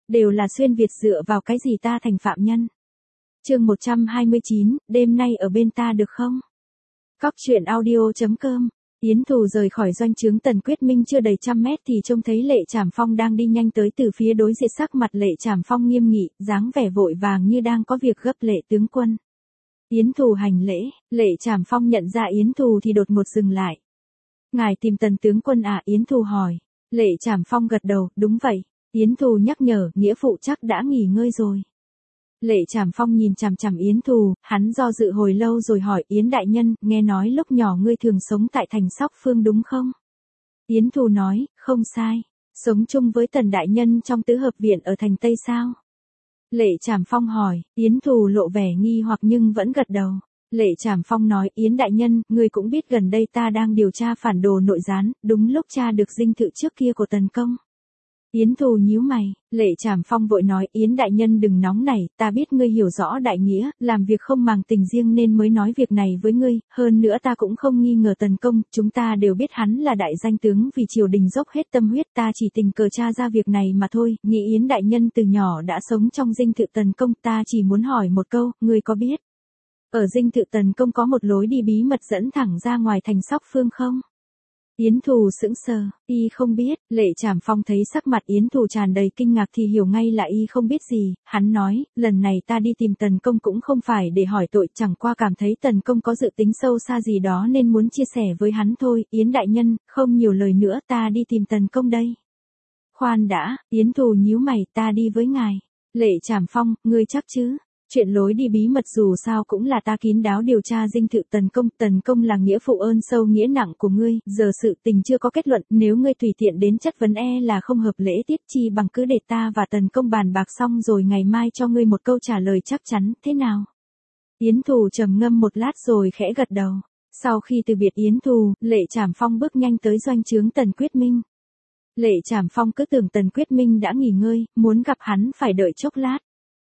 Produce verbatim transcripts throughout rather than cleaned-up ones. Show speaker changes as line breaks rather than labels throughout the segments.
Đều là xuyên Việt, dựa vào cái gì ta thành phạm nhân. Chương một trăm hai mươi chín, đêm nay ở bên ta được không? Cóc truyện audio chấm com. Yến Thù rời khỏi doanh trướng Tần Quyết Minh chưa đầy trăm mét thì trông thấy Lệ Trảm Phong đang đi nhanh tới từ phía đối diện, sắc mặt Lệ Trảm Phong nghiêm nghị, dáng vẻ vội vàng như đang có việc gấp. Lệ tướng quân. Yến Thù hành lễ, Lệ Trảm Phong nhận ra Yến Thù thì đột ngột dừng lại. Ngài tìm Tần tướng quân à? Yến Thù hỏi. Lệ Trảm Phong gật đầu, đúng vậy. Yến Thù nhắc nhở, nghĩa phụ chắc đã nghỉ ngơi rồi. Lệ Trảm Phong nhìn chằm chằm Yến Thù, hắn do dự hồi lâu rồi hỏi, Yến đại nhân, nghe nói lúc nhỏ ngươi thường sống tại thành Sóc Phương đúng không? Yến Thù nói, không sai. Sống chung với Tần đại nhân trong tứ hợp viện ở thành Tây sao? Lệ Trảm Phong hỏi. Yến Thù lộ vẻ nghi hoặc nhưng vẫn gật đầu. Lệ Trảm Phong nói, Yến đại nhân, ngươi cũng biết gần đây ta đang điều tra phản đồ nội gián, đúng lúc tra được dinh thự trước kia của Tần công. Yến Thù nhíu mày, Lệ Trảm Phong vội nói, Yến đại nhân đừng nóng nảy, ta biết ngươi hiểu rõ đại nghĩa, làm việc không màng tình riêng nên mới nói việc này với ngươi, hơn nữa ta cũng không nghi ngờ Tần công, chúng ta đều biết hắn là đại danh tướng vì triều đình dốc hết tâm huyết, ta chỉ tình cờ tra ra việc này mà thôi, nghĩ Yến đại nhân từ nhỏ đã sống trong dinh thự Tần công, ta chỉ muốn hỏi một câu, ngươi có biết ở dinh thự Tần công có một lối đi bí mật dẫn thẳng ra ngoài thành Sóc Phương không? Yến Thù sững sờ, y không biết. Lệ Trảm Phong thấy sắc mặt Yến Thù tràn đầy kinh ngạc thì hiểu ngay là y không biết gì, hắn nói, lần này ta đi tìm Tần công cũng không phải để hỏi tội, chẳng qua cảm thấy Tần công có dự tính sâu xa gì đó nên muốn chia sẻ với hắn thôi. Yến đại nhân, không nhiều lời nữa, ta đi tìm Tần công đây. Khoan đã, Yến Thù nhíu mày, ta đi với ngài. Lệ Trảm Phong, ngươi chắc chứ? Chuyện lối đi bí mật dù sao cũng là ta kín đáo điều tra dinh thự Tần công, Tần công là nghĩa phụ ơn sâu nghĩa nặng của ngươi, giờ sự tình chưa có kết luận, nếu ngươi tùy tiện đến chất vấn e là không hợp lễ tiết, chi bằng cứ để ta và Tần công bàn bạc xong rồi ngày mai cho ngươi một câu trả lời chắc chắn, thế nào? Yến Thù trầm ngâm một lát rồi khẽ gật đầu. Sau khi từ biệt Yến Thù, Lệ Trảm Phong bước nhanh tới doanh trướng Tần Quyết Minh. Lệ Trảm Phong cứ tưởng Tần Quyết Minh đã nghỉ ngơi, muốn gặp hắn phải đợi chốc lát.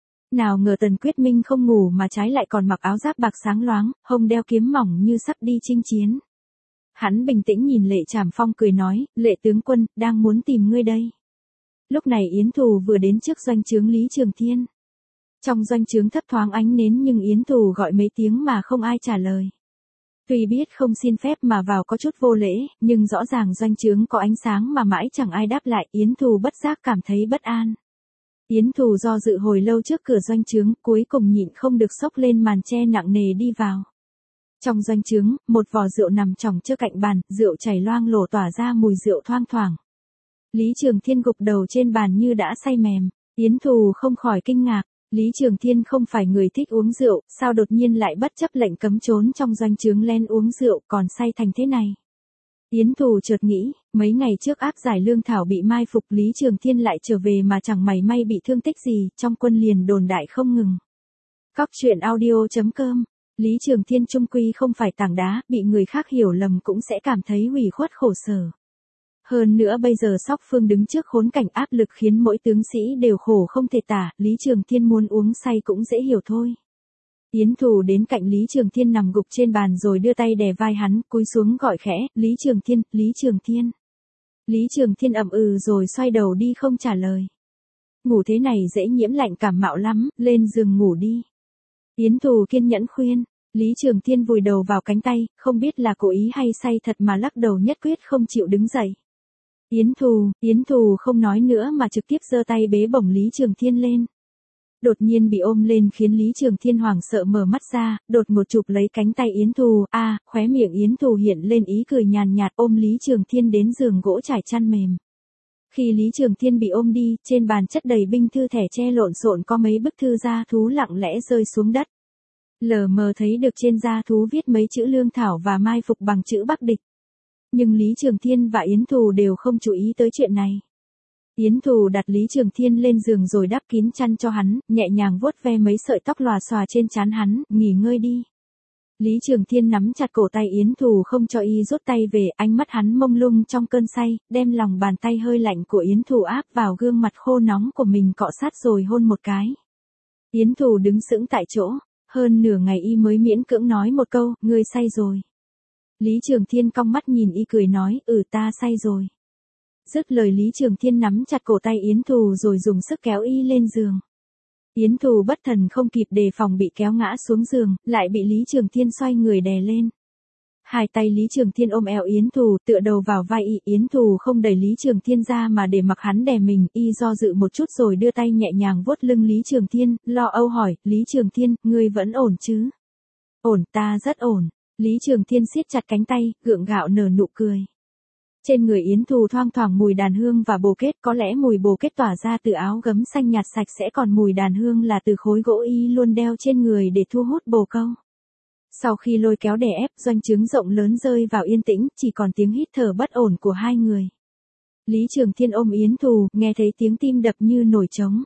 Nào ngờ Tần Quyết Minh không ngủ mà trái lại còn mặc áo giáp bạc sáng loáng, hông đeo kiếm mỏng như sắp đi chinh chiến. Hắn bình tĩnh nhìn Lệ Trảm Phong cười nói, Lệ tướng quân, đang muốn tìm ngươi đây. Lúc này Yến Thù vừa đến trước doanh trướng Lý Trường Thiên. Trong doanh trướng thấp thoáng ánh nến nhưng Yến Thù gọi mấy tiếng mà không ai trả lời. Tuy biết không xin phép mà vào có chút vô lễ, nhưng rõ ràng doanh trướng có ánh sáng mà mãi chẳng ai đáp lại, Yến Thù bất giác cảm thấy bất an. Yến Thù do dự hồi lâu trước cửa doanh trướng, cuối cùng nhịn không được xốc lên màn che nặng nề đi vào. Trong doanh trướng, một vò rượu nằm chồng trước cạnh bàn, rượu chảy loang lổ tỏa ra mùi rượu thoang thoảng. Lý Trường Thiên gục đầu trên bàn như đã say mềm. Yến Thù không khỏi kinh ngạc, Lý Trường Thiên không phải người thích uống rượu, sao đột nhiên lại bất chấp lệnh cấm trốn trong doanh trướng len uống rượu còn say thành thế này. Yến Thù chợt nghĩ, mấy ngày trước áp giải lương thảo bị mai phục, Lý Trường Thiên lại trở về mà chẳng mảy may bị thương tích gì, trong quân liền đồn đại không ngừng. Cóc truyện audio chấm com. Lý Trường Thiên chung quy không phải tảng đá, bị người khác hiểu lầm cũng sẽ cảm thấy ủy khuất khổ sở. Hơn nữa bây giờ Sóc Phương đứng trước khốn cảnh áp lực khiến mỗi tướng sĩ đều khổ không thể tả, Lý Trường Thiên muốn uống say cũng dễ hiểu thôi. Yến Thù đến cạnh Lý Trường Thiên nằm gục trên bàn rồi đưa tay đè vai hắn, cúi xuống gọi khẽ, Lý Trường Thiên, Lý Trường Thiên. Lý Trường Thiên ậm ừ rồi xoay đầu đi không trả lời. Ngủ thế này dễ nhiễm lạnh cảm mạo lắm, lên giường ngủ đi. Yến Thù kiên nhẫn khuyên, Lý Trường Thiên vùi đầu vào cánh tay, không biết là cố ý hay say thật mà lắc đầu nhất quyết không chịu đứng dậy. Yến Thù, Yến Thù không nói nữa mà trực tiếp giơ tay bế bổng Lý Trường Thiên lên. Đột nhiên bị ôm lên khiến Lý Trường Thiên hoảng sợ mở mắt ra, đột ngột chụp lấy cánh tay Yến Thù, a, à, khóe miệng Yến Thù hiện lên ý cười nhàn nhạt, ôm Lý Trường Thiên đến giường gỗ trải chăn mềm. Khi Lý Trường Thiên bị ôm đi, trên bàn chất đầy binh thư thẻ tre lộn xộn có mấy bức thư gia thú lặng lẽ rơi xuống đất. Lờ mờ thấy được trên gia thú viết mấy chữ lương thảo và mai phục bằng chữ Bắc địch. Nhưng Lý Trường Thiên và Yến Thù đều không chú ý tới chuyện này. Yến Thù đặt Lý Trường Thiên lên giường rồi đắp kín chăn cho hắn, nhẹ nhàng vuốt ve mấy sợi tóc lòa xòa trên trán hắn, nghỉ ngơi đi. Lý Trường Thiên nắm chặt cổ tay Yến Thù không cho y rút tay về, ánh mắt hắn mông lung trong cơn say, đem lòng bàn tay hơi lạnh của Yến Thù áp vào gương mặt khô nóng của mình cọ sát rồi hôn một cái. Yến Thù đứng sững tại chỗ, hơn nửa ngày y mới miễn cưỡng nói một câu, ngươi say rồi. Lý Trường Thiên cong mắt nhìn y cười nói, ừ ta say rồi. Dứt lời Lý Trường Thiên nắm chặt cổ tay Yến Thù rồi dùng sức kéo y lên giường. Yến Thù bất thần không kịp đề phòng bị kéo ngã xuống giường, lại bị Lý Trường Thiên xoay người đè lên. Hai tay Lý Trường Thiên ôm eo Yến Thù, tựa đầu vào vai y, Yến Thù không đẩy Lý Trường Thiên ra mà để mặc hắn đè mình, y do dự một chút rồi đưa tay nhẹ nhàng vuốt lưng Lý Trường Thiên, lo âu hỏi, Lý Trường Thiên, ngươi vẫn ổn chứ? Ổn, ta rất ổn. Lý Trường Thiên siết chặt cánh tay, gượng gạo nở nụ cười. Trên người Yến Thù thoang thoảng mùi đàn hương và bồ kết, có lẽ mùi bồ kết tỏa ra từ áo gấm xanh nhạt sạch sẽ, còn mùi đàn hương là từ khối gỗ y luôn đeo trên người để thu hút bồ câu. Sau khi lôi kéo đè ép, doanh trướng rộng lớn rơi vào yên tĩnh, chỉ còn tiếng hít thở bất ổn của hai người. Lý Trường Thiên ôm Yến Thù, nghe thấy tiếng tim đập như nổi trống.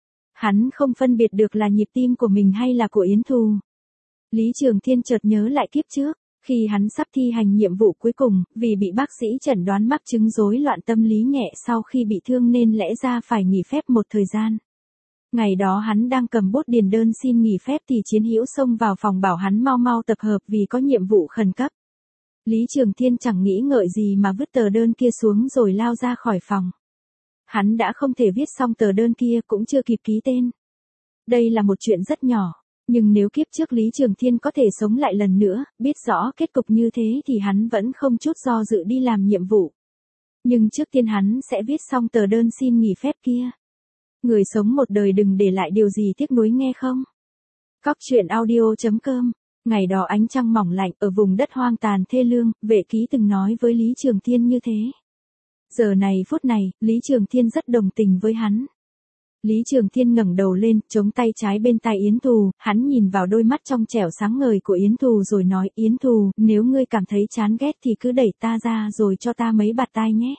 Hắn không phân biệt được là nhịp tim của mình hay là của Yến Thù. Lý Trường Thiên chợt nhớ lại kiếp trước, khi hắn sắp thi hành nhiệm vụ cuối cùng, vì bị bác sĩ chẩn đoán mắc chứng rối loạn tâm lý nhẹ sau khi bị thương nên lẽ ra phải nghỉ phép một thời gian. Ngày đó hắn đang cầm bút điền đơn xin nghỉ phép thì Chiến Hữu xông vào phòng bảo hắn mau mau tập hợp vì có nhiệm vụ khẩn cấp. Lý Trường Thiên chẳng nghĩ ngợi gì mà vứt tờ đơn kia xuống rồi lao ra khỏi phòng. Hắn đã không thể viết xong tờ đơn kia, cũng chưa kịp ký tên. Đây là một chuyện rất nhỏ, nhưng nếu kiếp trước Lý Trường Thiên có thể sống lại lần nữa, biết rõ kết cục như thế thì hắn vẫn không chút do dự đi làm nhiệm vụ. Nhưng trước tiên hắn sẽ viết xong tờ đơn xin nghỉ phép kia. Người sống một đời đừng để lại điều gì tiếc nuối nghe không? Cóc truyện audio chấm com. Ngày đó ánh trăng mỏng lạnh ở vùng đất hoang tàn thê lương, vệ ký từng nói với Lý Trường Thiên như thế. Giờ này phút này, Lý Trường Thiên rất đồng tình với hắn. Lý Trường Thiên ngẩng đầu lên, chống tay trái bên tai Yến Thù, hắn nhìn vào đôi mắt trong trẻo sáng ngời của Yến Thù rồi nói, Yến Thù, nếu ngươi cảm thấy chán ghét thì cứ đẩy ta ra rồi cho ta mấy bạt tai nhé.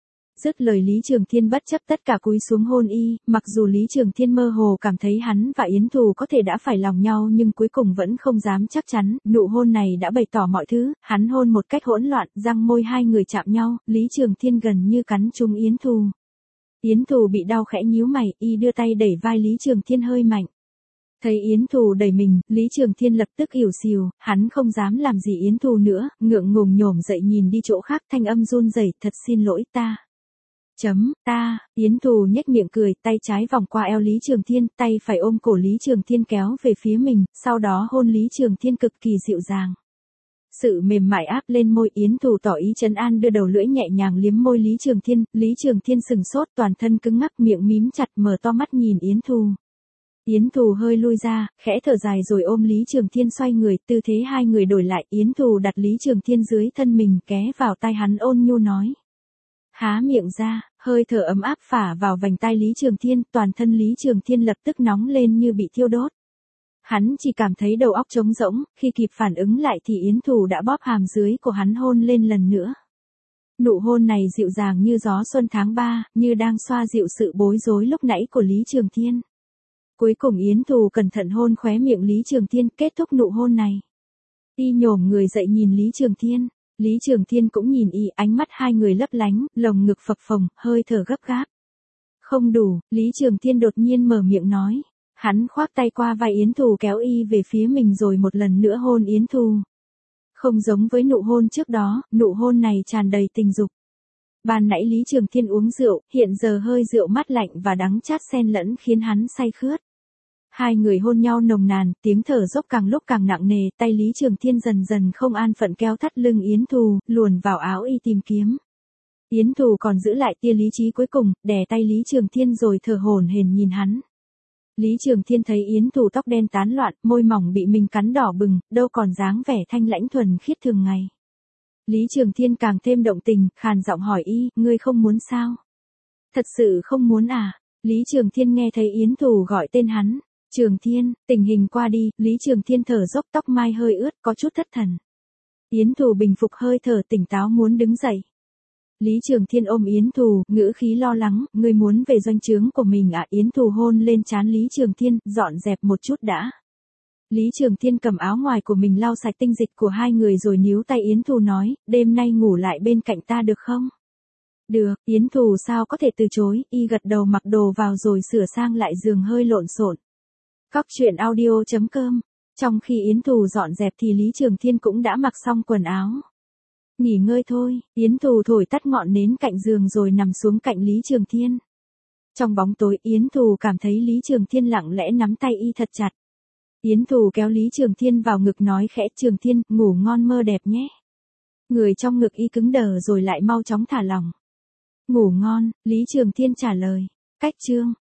Dứt lời Lý Trường Thiên bất chấp tất cả cúi xuống hôn y, mặc dù Lý Trường Thiên mơ hồ cảm thấy hắn và Yến Thù có thể đã phải lòng nhau nhưng cuối cùng vẫn không dám chắc chắn, nụ hôn này đã bày tỏ mọi thứ, hắn hôn một cách hỗn loạn, răng môi hai người chạm nhau, Lý Trường Thiên gần như cắn trúng Yến Thù. Yến Thù bị đau khẽ nhíu mày, y đưa tay đẩy vai Lý Trường Thiên hơi mạnh. Thấy Yến Thù đẩy mình, Lý Trường Thiên lập tức ỉu xìu, hắn không dám làm gì Yến Thù nữa, ngượng ngùng nhổm dậy nhìn đi chỗ khác, thanh âm run rẩy, thật xin lỗi ta. Chấm, ta, Yến Thù nhếch miệng cười, tay trái vòng qua eo Lý Trường Thiên, tay phải ôm cổ Lý Trường Thiên kéo về phía mình, sau đó hôn Lý Trường Thiên cực kỳ dịu dàng. Sự mềm mại áp lên môi, Yến Thù tỏ ý trấn an đưa đầu lưỡi nhẹ nhàng liếm môi Lý Trường Thiên, Lý Trường Thiên sừng sốt, toàn thân cứng ngắc, miệng mím chặt, mở to mắt nhìn Yến Thù. Yến Thù hơi lui ra, khẽ thở dài rồi ôm Lý Trường Thiên xoay người, tư thế hai người đổi lại, Yến Thù đặt Lý Trường Thiên dưới thân mình, ghé vào tai hắn ôn nhu nói. Há miệng ra, hơi thở ấm áp phả vào vành tai Lý Trường Thiên, toàn thân Lý Trường Thiên lập tức nóng lên như bị thiêu đốt. Hắn chỉ cảm thấy đầu óc trống rỗng, khi kịp phản ứng lại thì Yến Thù đã bóp hàm dưới của hắn hôn lên lần nữa. Nụ hôn này dịu dàng như gió xuân tháng ba, như đang xoa dịu sự bối rối lúc nãy của Lý Trường Thiên. Cuối cùng Yến Thù cẩn thận hôn khóe miệng Lý Trường Thiên, kết thúc nụ hôn này. Y nhổm người dậy nhìn Lý Trường Thiên. Lý Trường Thiên cũng nhìn y, ánh mắt hai người lấp lánh, lồng ngực phập phồng, hơi thở gấp gáp. Không đủ, Lý Trường Thiên đột nhiên mở miệng nói. Hắn khoác tay qua vai Yến Thù kéo y về phía mình rồi một lần nữa hôn Yến Thù. Không giống với nụ hôn trước đó, nụ hôn này tràn đầy tình dục. Ban nãy Lý Trường Thiên uống rượu, hiện giờ hơi rượu mát lạnh và đắng chát xen lẫn khiến hắn say khướt. Hai người hôn nhau nồng nàn, tiếng thở dốc càng lúc càng nặng nề, tay Lý Trường Thiên dần dần không an phận kéo thắt lưng Yến Thù, luồn vào áo y tìm kiếm. Yến Thù còn giữ lại tia lý trí cuối cùng, đè tay Lý Trường Thiên rồi thở hổn hển nhìn hắn. Lý Trường Thiên thấy Yến Thù tóc đen tán loạn, môi mỏng bị mình cắn đỏ bừng, đâu còn dáng vẻ thanh lãnh thuần khiết thường ngày. Lý Trường Thiên càng thêm động tình, khàn giọng hỏi y, ngươi không muốn sao? Thật sự không muốn à? Lý Trường Thiên nghe thấy Yến Thù gọi tên hắn. Trường Thiên, tình hình qua đi, Lý Trường Thiên thở dốc, tóc mai hơi ướt, có chút thất thần. Yến Thù bình phục hơi thở, tỉnh táo muốn đứng dậy. Lý Trường Thiên ôm Yến Thù, ngữ khí lo lắng, ngươi muốn về doanh trướng của mình à? Yến Thù hôn lên trán Lý Trường Thiên, dọn dẹp một chút đã. Lý Trường Thiên cầm áo ngoài của mình lau sạch tinh dịch của hai người rồi níu tay Yến Thù nói, đêm nay ngủ lại bên cạnh ta được không? Được, Yến Thù sao có thể từ chối, y gật đầu mặc đồ vào rồi sửa sang lại giường hơi lộn xộn. Cóc truyện audio chấm com. Trong khi Yến Thù dọn dẹp thì Lý Trường Thiên cũng đã mặc xong quần áo. Nghỉ ngơi thôi, Yến Thù thổi tắt ngọn nến cạnh giường rồi nằm xuống cạnh Lý Trường Thiên. Trong bóng tối Yến Thù cảm thấy Lý Trường Thiên lặng lẽ nắm tay y thật chặt. Yến Thù kéo Lý Trường Thiên vào ngực nói khẽ, Trường Thiên, ngủ ngon mơ đẹp nhé. Người trong ngực y cứng đờ rồi lại mau chóng thả lỏng. Ngủ ngon, Lý Trường Thiên trả lời. Cách chương